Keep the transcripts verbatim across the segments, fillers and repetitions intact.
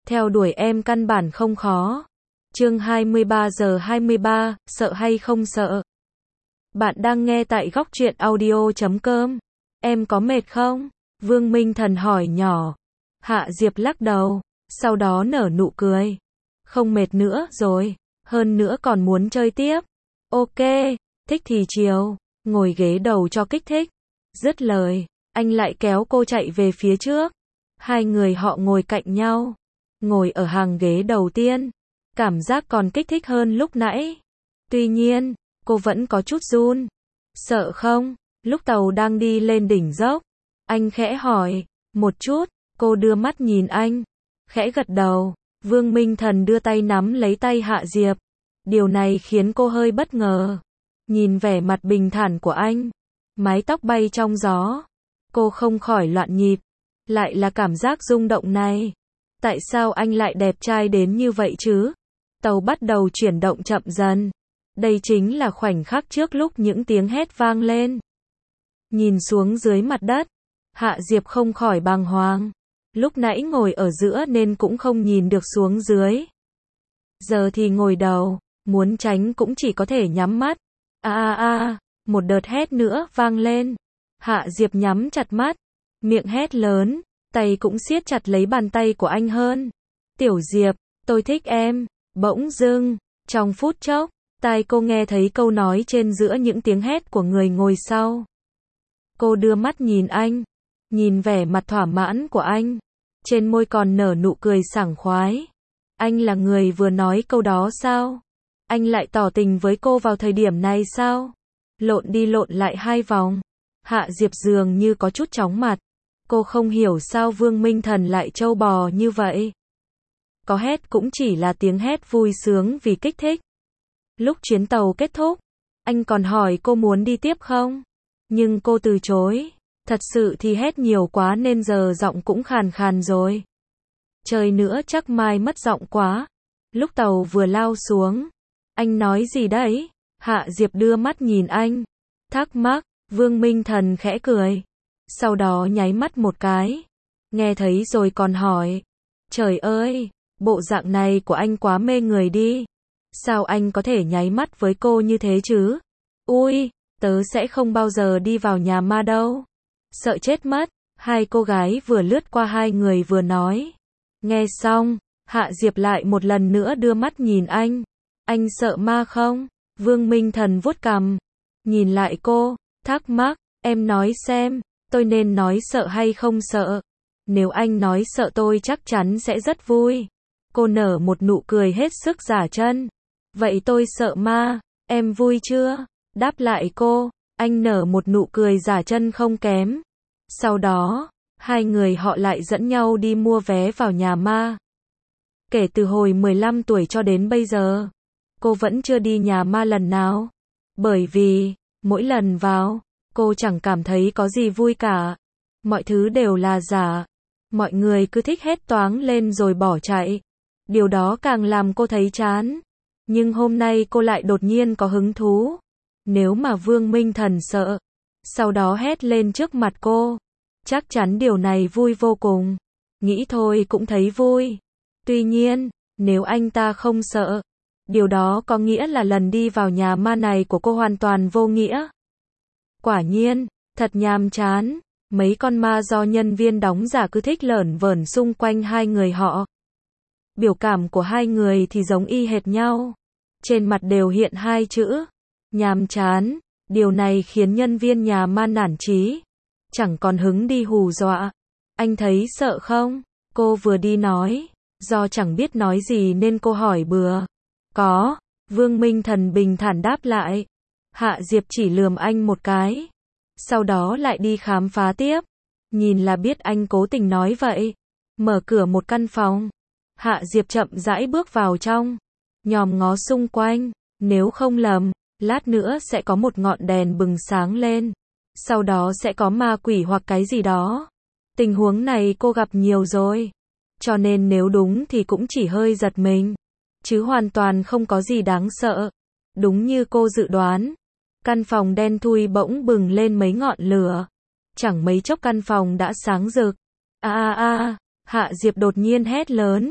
Theo đuổi em căn bản không khó. Chương hai mươi ba giờ hai mươi ba, sợ hay không sợ? Bạn đang nghe tại góc truyện audio chấm com. Em có mệt không? Vương Minh Thần hỏi nhỏ. Hạ Diệp lắc đầu, sau đó nở nụ cười. Không mệt nữa rồi, hơn nữa còn muốn chơi tiếp. Ok, thích thì chiều, ngồi ghế đầu cho kích thích. Dứt lời, anh lại kéo cô chạy về phía trước. Hai người họ ngồi cạnh nhau, ngồi ở hàng ghế đầu tiên. Cảm giác còn kích thích hơn lúc nãy. Tuy nhiên, cô vẫn có chút run. Sợ không? Lúc tàu đang đi lên đỉnh dốc, anh khẽ hỏi. Một chút, cô đưa mắt nhìn anh, khẽ gật đầu. Vương Minh Thần đưa tay nắm lấy tay Hạ Diệp. Điều này khiến cô hơi bất ngờ. Nhìn vẻ mặt bình thản của anh, mái tóc bay trong gió, cô không khỏi loạn nhịp. Lại là cảm giác rung động này. Tại sao anh lại đẹp trai đến như vậy chứ? Tàu bắt đầu chuyển động chậm dần. Đây chính là khoảnh khắc trước lúc những tiếng hét vang lên. Nhìn xuống dưới mặt đất, Hạ Diệp không khỏi bàng hoàng. Lúc nãy ngồi ở giữa nên cũng không nhìn được xuống dưới. Giờ thì ngồi đầu, muốn tránh cũng chỉ có thể nhắm mắt. A a a, một đợt hét nữa vang lên. Hạ Diệp nhắm chặt mắt, miệng hét lớn, tay cũng siết chặt lấy bàn tay của anh hơn. Tiểu Diệp, tôi thích em. Bỗng dưng, trong phút chốc, tai cô nghe thấy câu nói trên giữa những tiếng hét của người ngồi sau. Cô đưa mắt nhìn anh, nhìn vẻ mặt thỏa mãn của anh, trên môi còn nở nụ cười sảng khoái. Anh là người vừa nói câu đó sao? Anh lại tỏ tình với cô vào thời điểm này sao? Lộn đi lộn lại hai vòng, Hạ Diệp dường như có chút chóng mặt. Cô không hiểu sao Vương Minh Thần lại trâu bò như vậy. Có hét cũng chỉ là tiếng hét vui sướng vì kích thích. Lúc chuyến tàu kết thúc, anh còn hỏi cô muốn đi tiếp không? Nhưng cô từ chối. Thật sự thì hét nhiều quá nên giờ giọng cũng khàn khàn rồi. Chơi nữa chắc mai mất giọng quá. Lúc tàu vừa lao xuống, anh nói gì đấy? Hạ Diệp đưa mắt nhìn anh, thắc mắc. Vương Minh Thần khẽ cười, sau đó nháy mắt một cái. Nghe thấy rồi còn hỏi. Trời ơi, bộ dạng này của anh quá mê người đi. Sao anh có thể nháy mắt với cô như thế chứ? Ui, tớ sẽ không bao giờ đi vào nhà ma đâu. Sợ chết mất. Hai cô gái vừa lướt qua hai người vừa nói. Nghe xong, Hạ Diệp lại một lần nữa đưa mắt nhìn anh. Anh sợ ma không? Vương Minh Thần vuốt cằm, nhìn lại cô, thắc mắc. Em nói xem, tôi nên nói sợ hay không sợ? Nếu anh nói sợ tôi chắc chắn sẽ rất vui. Cô nở một nụ cười hết sức giả chân. Vậy tôi sợ ma, em vui chưa? Đáp lại cô, anh nở một nụ cười giả chân không kém. Sau đó, hai người họ lại dẫn nhau đi mua vé vào nhà ma. Kể từ hồi mười lăm tuổi cho đến bây giờ, cô vẫn chưa đi nhà ma lần nào. Bởi vì, mỗi lần vào, cô chẳng cảm thấy có gì vui cả. Mọi thứ đều là giả. Mọi người cứ thích hét toáng lên rồi bỏ chạy. Điều đó càng làm cô thấy chán. Nhưng hôm nay cô lại đột nhiên có hứng thú. Nếu mà Vương Minh Thần sợ, sau đó hét lên trước mặt cô, chắc chắn điều này vui vô cùng. Nghĩ thôi cũng thấy vui. Tuy nhiên, nếu anh ta không sợ, điều đó có nghĩa là lần đi vào nhà ma này của cô hoàn toàn vô nghĩa. Quả nhiên, thật nhàm chán. Mấy con ma do nhân viên đóng giả cứ thích lởn vởn xung quanh hai người họ. Biểu cảm của hai người thì giống y hệt nhau. Trên mặt đều hiện hai chữ nhàm chán. Điều này khiến nhân viên nhà ma nản chí, chẳng còn hứng đi hù dọa. Anh thấy sợ không? Cô vừa đi nói. Do chẳng biết nói gì nên cô hỏi bừa. Có. Vương Minh Thần bình thản đáp lại. Hạ Diệp chỉ lườm anh một cái, sau đó lại đi khám phá tiếp. Nhìn là biết anh cố tình nói vậy. Mở cửa một căn phòng, Hạ Diệp chậm rãi bước vào trong, nhòm ngó xung quanh. Nếu không lầm, lát nữa sẽ có một ngọn đèn bừng sáng lên, sau đó sẽ có ma quỷ hoặc cái gì đó. Tình huống này cô gặp nhiều rồi, cho nên nếu đúng thì cũng chỉ hơi giật mình, chứ hoàn toàn không có gì đáng sợ. Đúng như cô dự đoán, căn phòng đen thui bỗng bừng lên mấy ngọn lửa. Chẳng mấy chốc căn phòng đã sáng rực. A a a, Hạ Diệp đột nhiên hét lớn.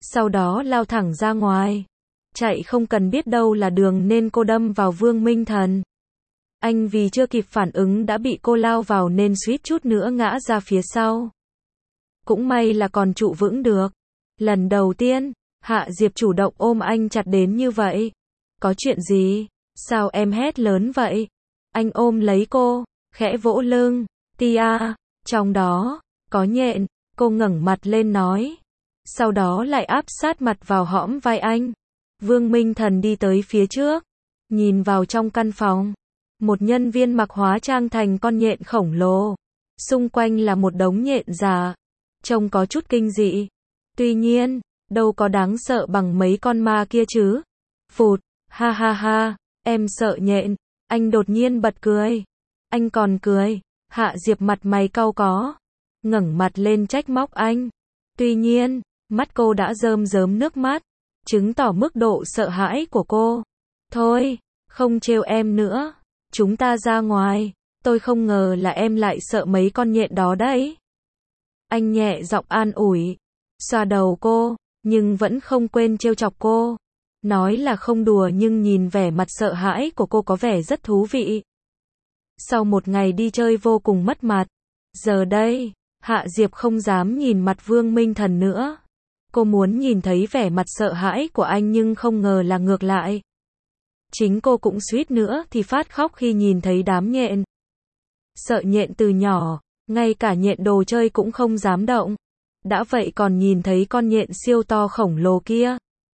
sau đó lao thẳng ra ngoài. Chạy không cần biết đâu là đường nên cô đâm vào Vương Minh Thần. Anh vì chưa kịp phản ứng đã bị cô lao vào nên suýt chút nữa ngã ra phía sau. Cũng may là còn trụ vững được. Lần đầu tiên, Hạ Diệp chủ động ôm anh chặt đến như vậy. Có chuyện gì? Sao em hét lớn vậy? Anh ôm lấy cô, khẽ vỗ lưng. Tia, trong đó, có nhện, cô ngẩng mặt lên nói. Sau đó lại áp sát mặt vào hõm vai anh. Vương Minh Thần đi tới phía trước, nhìn vào trong căn phòng. Một nhân viên mặc hóa trang thành con nhện khổng lồ. Xung quanh là một đống nhện già. Trông có chút kinh dị. Tuy nhiên, đâu có đáng sợ bằng mấy con ma kia chứ. Phụt, ha ha ha, em sợ nhện. Anh đột nhiên bật cười. Anh còn cười. Hạ Diệp mặt mày cau có. Ngẩng mặt lên trách móc anh. Tuy nhiên, mắt cô đã rơm rớm nước mắt. Chứng tỏ mức độ sợ hãi của cô. Thôi, không trêu em nữa. Chúng ta ra ngoài. Tôi không ngờ là em lại sợ mấy con nhện đó đấy. Anh nhẹ giọng an ủi. Xoa đầu cô, nhưng vẫn không quên trêu chọc cô. Nói là không đùa nhưng nhìn vẻ mặt sợ hãi của cô có vẻ rất thú vị. Sau một ngày đi chơi vô cùng mất mặt. Giờ đây, Hạ Diệp không dám nhìn mặt Vương Minh Thần nữa. Cô muốn nhìn thấy vẻ mặt sợ hãi của anh nhưng không ngờ là ngược lại. Chính cô cũng suýt nữa thì phát khóc khi nhìn thấy đám nhện. Sợ nhện từ nhỏ, ngay cả nhện đồ chơi cũng không dám động. Đã vậy còn nhìn thấy con nhện siêu to khổng lồ kia.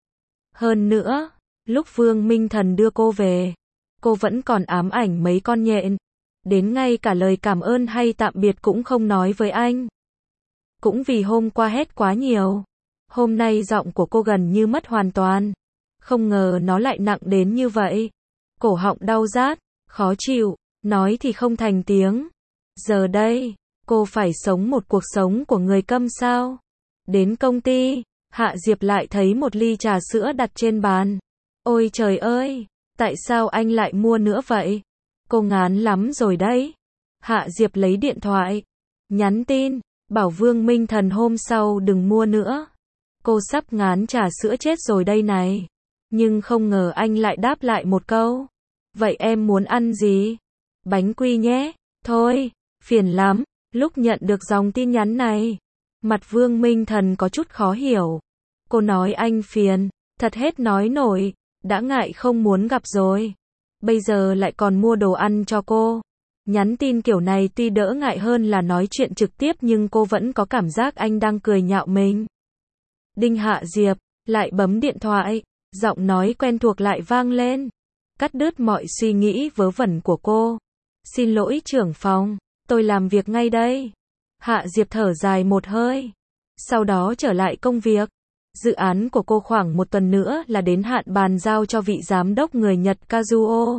Hơn nữa, lúc Vương Minh Thần đưa cô về, cô vẫn còn ám ảnh mấy con nhện. Đến ngay cả lời cảm ơn hay tạm biệt cũng không nói với anh. Cũng vì hôm qua hét quá nhiều. Hôm nay giọng của cô gần như mất hoàn toàn. Không ngờ nó lại nặng đến như vậy. Cổ họng đau rát, khó chịu, nói thì không thành tiếng. Giờ đây, cô phải sống một cuộc sống của người câm sao? Đến công ty, Hạ Diệp lại thấy một ly trà sữa đặt trên bàn. Ôi trời ơi, tại sao anh lại mua nữa vậy? Cô ngán lắm rồi đấy. Hạ Diệp lấy điện thoại, nhắn tin, bảo Vương Minh Thần hôm sau đừng mua nữa. Cô sắp ngán trà sữa chết rồi đây này. Nhưng không ngờ anh lại đáp lại một câu. Vậy em muốn ăn gì? Bánh quy nhé. Thôi, phiền lắm. Lúc nhận được dòng tin nhắn này, mặt Vương Minh Thần có chút khó hiểu. Cô nói anh phiền, thật hết nói nổi, đã ngại không muốn gặp rồi. Bây giờ lại còn mua đồ ăn cho cô. Nhắn tin kiểu này tuy đỡ ngại hơn là nói chuyện trực tiếp nhưng cô vẫn có cảm giác anh đang cười nhạo mình. Đinh Hạ Diệp, lại bấm điện thoại, giọng nói quen thuộc lại vang lên. Cắt đứt mọi suy nghĩ vớ vẩn của cô. Xin lỗi trưởng phòng, tôi làm việc ngay đây. Hạ Diệp thở dài một hơi. Sau đó trở lại công việc. Dự án của cô khoảng một tuần nữa là đến hạn bàn giao cho vị giám đốc người Nhật Kazuo.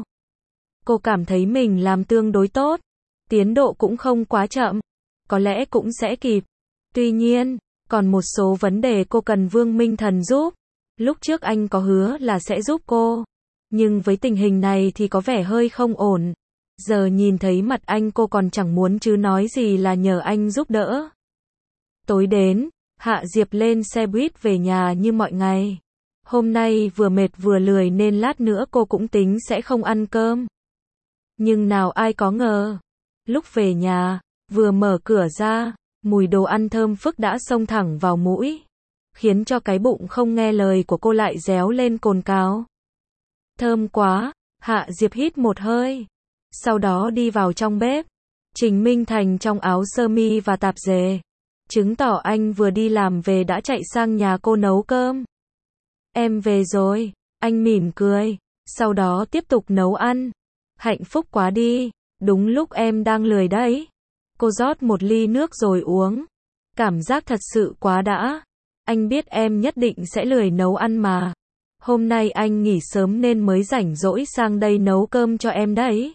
Cô cảm thấy mình làm tương đối tốt. Tiến độ cũng không quá chậm. Có lẽ cũng sẽ kịp. Tuy nhiên, còn một số vấn đề cô cần Vương Minh Thần giúp. Lúc trước anh có hứa là sẽ giúp cô. Nhưng với tình hình này thì có vẻ hơi không ổn. Giờ nhìn thấy mặt anh cô còn chẳng muốn chứ nói gì là nhờ anh giúp đỡ. Tối đến, Hạ Diệp lên xe buýt về nhà như mọi ngày. Hôm nay vừa mệt vừa lười nên lát nữa cô cũng tính sẽ không ăn cơm. Nhưng nào ai có ngờ. Lúc về nhà, vừa mở cửa ra, mùi đồ ăn thơm phức đã xông thẳng vào mũi. Khiến cho cái bụng không nghe lời của cô lại réo lên cồn cào. Thơm quá, Hạ Diệp hít một hơi. Sau đó đi vào trong bếp. Trình Minh Thành trong áo sơ mi và tạp dề. Chứng tỏ anh vừa đi làm về đã chạy sang nhà cô nấu cơm. Em về rồi, anh mỉm cười. Sau đó tiếp tục nấu ăn. Hạnh phúc quá đi, đúng lúc em đang lười đấy. Cô rót một ly nước rồi uống. Cảm giác thật sự quá đã. Anh biết em nhất định sẽ lười nấu ăn mà. Hôm nay anh nghỉ sớm nên mới rảnh rỗi sang đây nấu cơm cho em đấy.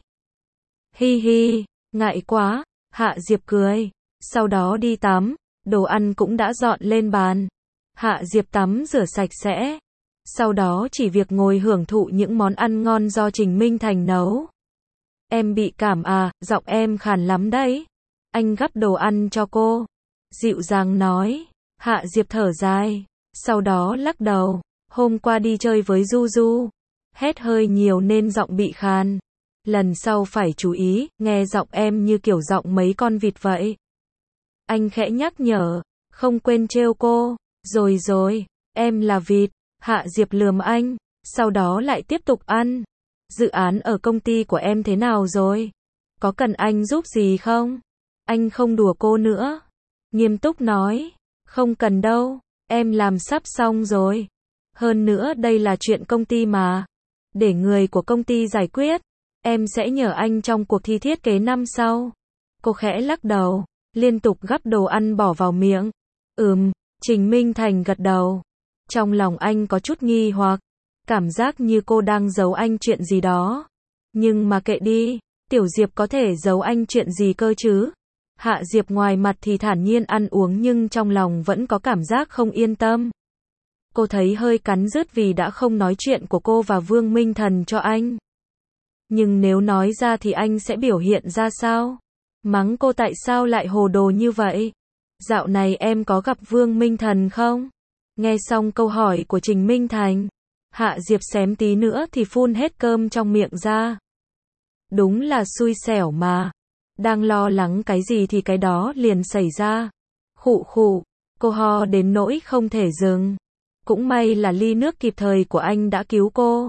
Hi hi, ngại quá, Hạ Diệp cười. Sau đó đi tắm, đồ ăn cũng đã dọn lên bàn. Hạ Diệp tắm rửa sạch sẽ. Sau đó chỉ việc ngồi hưởng thụ những món ăn ngon do Trình Minh Thành nấu. Em bị cảm à, giọng em khàn lắm đấy. Anh gắp đồ ăn cho cô. Dịu dàng nói. Hạ Diệp thở dài. Sau đó lắc đầu. Hôm qua đi chơi với Du Du. Hét hơi nhiều nên giọng bị khàn. Lần sau phải chú ý, nghe giọng em như kiểu giọng mấy con vịt vậy. Anh khẽ nhắc nhở, không quên trêu cô. Rồi rồi, em là vịt. Hạ Diệp lườm anh, sau đó lại tiếp tục ăn. Dự án ở công ty của em thế nào rồi? Có cần anh giúp gì không? Anh không đùa cô nữa. Nghiêm túc nói, không cần đâu, em làm sắp xong rồi. Hơn nữa đây là chuyện công ty mà. Để người của công ty giải quyết. Em sẽ nhờ anh trong cuộc thi thiết kế năm sau. Cô khẽ lắc đầu, liên tục gắp đồ ăn bỏ vào miệng. Ừm, Trình Minh Thành gật đầu. Trong lòng anh có chút nghi hoặc, cảm giác như cô đang giấu anh chuyện gì đó. Nhưng mà kệ đi, Tiểu Diệp có thể giấu anh chuyện gì cơ chứ? Hạ Diệp ngoài mặt thì thản nhiên ăn uống nhưng trong lòng vẫn có cảm giác không yên tâm. Cô thấy hơi cắn rứt vì đã không nói chuyện của cô và Vương Minh Thần cho anh. Nhưng nếu nói ra thì anh sẽ biểu hiện ra sao? Mắng cô tại sao lại hồ đồ như vậy? Dạo này em có gặp Vương Minh Thần không? Nghe xong câu hỏi của Trình Minh Thành, Hạ Diệp xém tí nữa thì phun hết cơm trong miệng ra. Đúng là xui xẻo mà. Đang lo lắng cái gì thì cái đó liền xảy ra. Khụ khụ, cô ho đến nỗi không thể dừng. Cũng may là ly nước kịp thời của anh đã cứu cô.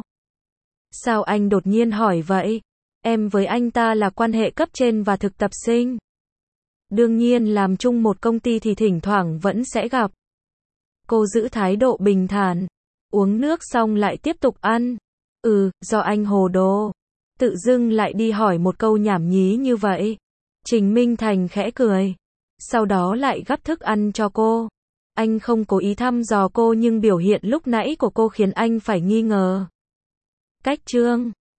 Sao anh đột nhiên hỏi vậy? Em với anh ta là quan hệ cấp trên và thực tập sinh. Đương nhiên làm chung một công ty thì thỉnh thoảng vẫn sẽ gặp. Cô giữ thái độ bình thản. Uống nước xong lại tiếp tục ăn. Ừ, do anh hồ đồ. Tự dưng lại đi hỏi một câu nhảm nhí như vậy. Trình Minh Thành khẽ cười. Sau đó lại gắp thức ăn cho cô. Anh không cố ý thăm dò cô nhưng biểu hiện lúc nãy của cô khiến anh phải nghi ngờ. Cách chương